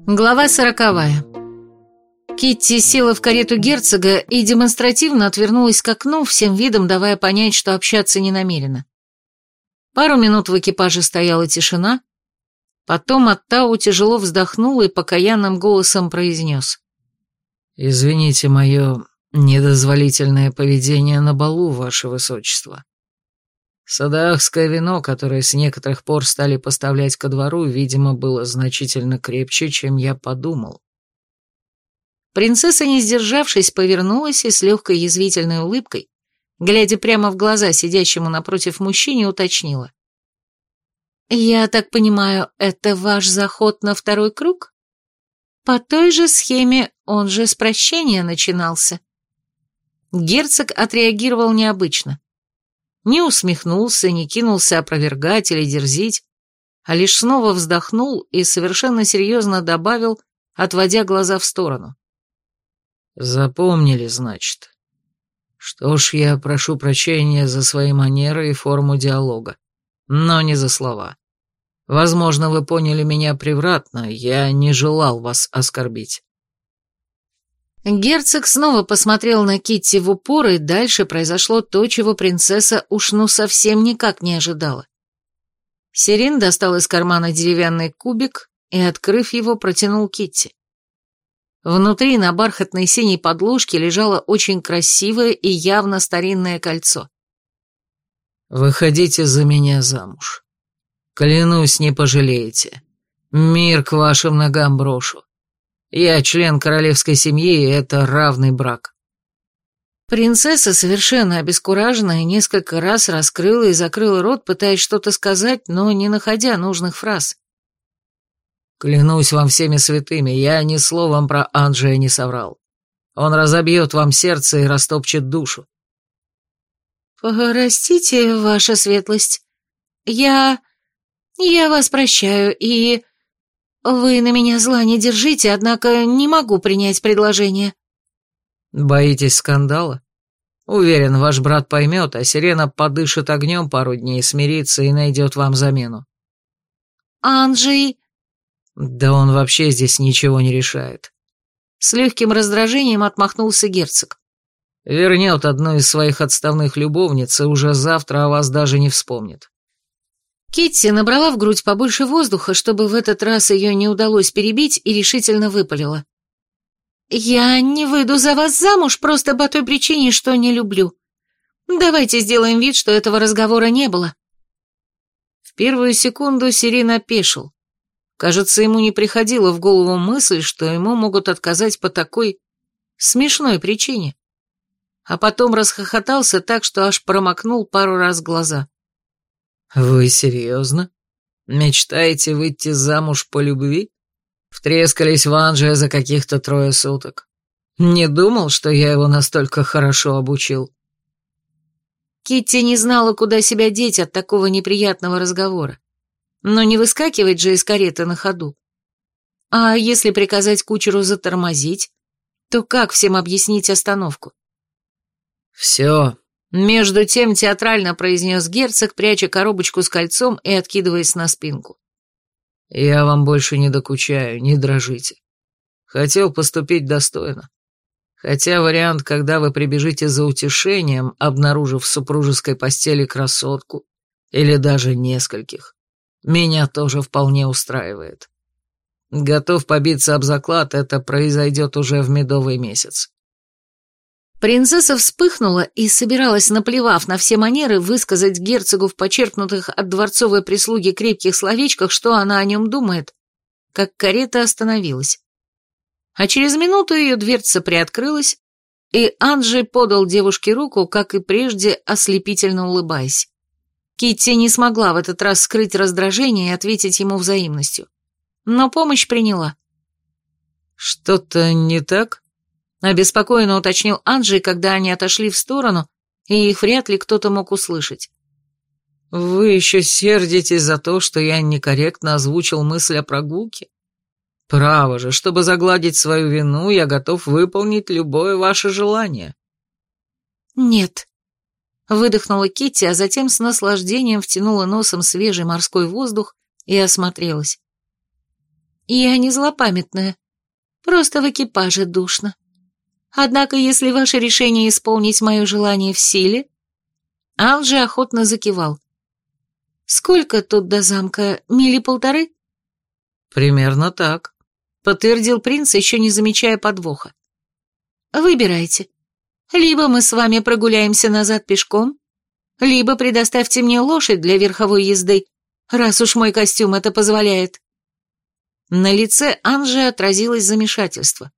Глава 40. Китти села в карету герцога и демонстративно отвернулась к окну, всем видом давая понять, что общаться не намерена. Пару минут в экипаже стояла тишина, потом Оттау тяжело вздохнул и покаянным голосом произнес: «Извините мое недозволительное поведение на балу, ваше высочество. Садаахское вино, которое с некоторых пор стали поставлять ко двору, видимо, было значительно крепче, чем я подумал». Принцесса, не сдержавшись, повернулась и с легкой язвительной улыбкой, глядя прямо в глаза сидящему напротив мужчине, уточнила: «Я так понимаю, это ваш заход на второй круг? По той же схеме он же с прощения начинался». Герцог отреагировал необычно. Не усмехнулся, не кинулся опровергать или дерзить, а лишь снова вздохнул и совершенно серьезно добавил, отводя глаза в сторону: «Запомнили, значит. Что ж, я прошу прощения за свои манеры и форму диалога, но не за слова. Возможно, вы поняли меня превратно, я не желал вас оскорбить». Герцог снова посмотрел на Китти в упор, и дальше произошло то, чего принцесса уж совсем никак не ожидала. Сирин достал из кармана деревянный кубик и, открыв его, протянул Китти. Внутри на бархатной синей подложке лежало очень красивое и явно старинное кольцо. «Выходите за меня замуж. Клянусь, не пожалеете. Мир к вашим ногам брошу. Я член королевской семьи, и это равный брак». Принцесса, совершенно обескураженная, несколько раз раскрыла и закрыла рот, пытаясь что-то сказать, но не находя нужных фраз. «Клянусь вам всеми святыми, я ни словом про Анджея не соврал. Он разобьет вам сердце и растопчет душу». «Простите, ваша светлость, я вас прощаю, и вы на меня зла не держите, однако не могу принять предложение». «Боитесь скандала? Уверен, ваш брат поймет, а Сирена подышит огнем пару дней, смирится и найдет вам замену». «Анджей...» «Да он вообще здесь ничего не решает». С легким раздражением отмахнулся герцог. «Вернет одну из своих отставных любовниц, и уже завтра о вас даже не вспомнит». Китти набрала в грудь побольше воздуха, чтобы в этот раз ее не удалось перебить, и решительно выпалила: «Я не выйду за вас замуж просто по той причине, что не люблю. Давайте сделаем вид, что этого разговора не было». В первую секунду Сирин опешил. Кажется, ему не приходила в голову мысль, что ему могут отказать по такой смешной причине. А потом расхохотался так, что аж промокнул пару раз глаза. «Вы серьезно? Мечтаете выйти замуж по любви? Втрескались в Анджея за каких-то 3 суток. Не думал, что я его настолько хорошо обучил». Китти не знала, куда себя деть от такого неприятного разговора. Но не выскакивать же из кареты на ходу. А если приказать кучеру затормозить, то как всем объяснить остановку? «Все», — между тем театрально произнес герцог, пряча коробочку с кольцом и откидываясь на спинку. «Я вам больше не докучаю, не дрожите. Хотел поступить достойно. Хотя вариант, когда вы прибежите за утешением, обнаружив в супружеской постели красотку, или даже нескольких, меня тоже вполне устраивает. Готов побиться об заклад, это произойдет уже в медовый месяц». Принцесса вспыхнула и собиралась, наплевав на все манеры, высказать герцогу в почерпнутых от дворцовой прислуги крепких словечках, что она о нем думает, как карета остановилась. А через минуту ее дверца приоткрылась, и Анджей подал девушке руку, как и прежде, ослепительно улыбаясь. Китти не смогла в этот раз скрыть раздражение и ответить ему взаимностью. Но помощь приняла. «Что-то не так?» — обеспокоенно уточнил Анджей, когда они отошли в сторону, и их вряд ли кто-то мог услышать. «Вы еще сердитесь за то, что я некорректно озвучил мысль о прогулке? Право же, чтобы загладить свою вину, я готов выполнить любое ваше желание». «Нет», — выдохнула Китти, а затем с наслаждением втянула носом свежий морской воздух и осмотрелась. Я не злопамятная, просто в экипаже душно. Однако, если ваше решение исполнить мое желание в силе...» Анджи охотно закивал. «Сколько тут до замка? Мили 1,5?» «Примерно так», — подтвердил принц, еще не замечая подвоха. «Выбирайте. Либо мы с вами прогуляемся назад пешком, либо предоставьте мне лошадь для верховой езды, раз уж мой костюм это позволяет». На лице Анжи отразилось замешательство.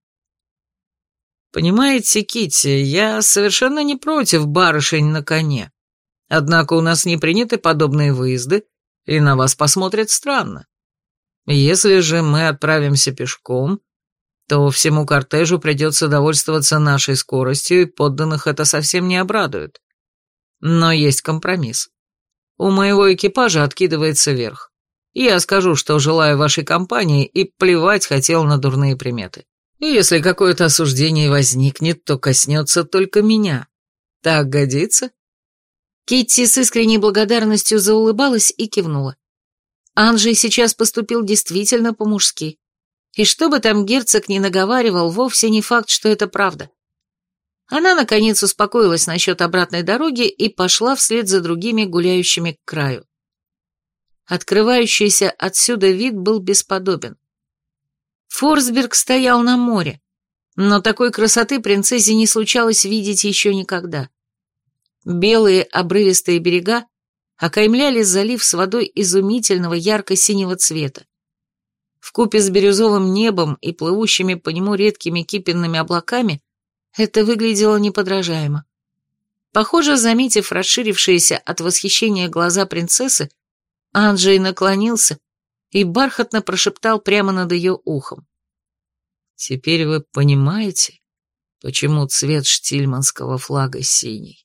«Понимаете, Китти, я совершенно не против барышень на коне. Однако у нас не приняты подобные выезды, и на вас посмотрят странно. Если же мы отправимся пешком, то всему кортежу придется довольствоваться нашей скоростью, и подданных это совсем не обрадует. Но есть компромисс. У моего экипажа откидывается верх. Я скажу, что желаю вашей компании, и плевать хотел на дурные приметы. И если какое-то осуждение возникнет, то коснется только меня. Так годится?» Китти с искренней благодарностью заулыбалась и кивнула. Анджей сейчас поступил действительно по-мужски. И что бы там герцог ни наговаривал, вовсе не факт, что это правда. Она, наконец, успокоилась насчет обратной дороги и пошла вслед за другими гуляющими к краю. Открывающийся отсюда вид был бесподобен. Форсберг стоял на море, но такой красоты принцессе не случалось видеть еще никогда. Белые обрывистые берега окаймляли залив с водой изумительного ярко-синего цвета. Вкупе с бирюзовым небом и плывущими по нему редкими кипенными облаками это выглядело неподражаемо. Похоже, заметив расширившиеся от восхищения глаза принцессы, Анджей наклонился и бархатно прошептал прямо над ее ухом. «Теперь вы понимаете, почему цвет штильманского флага синий?»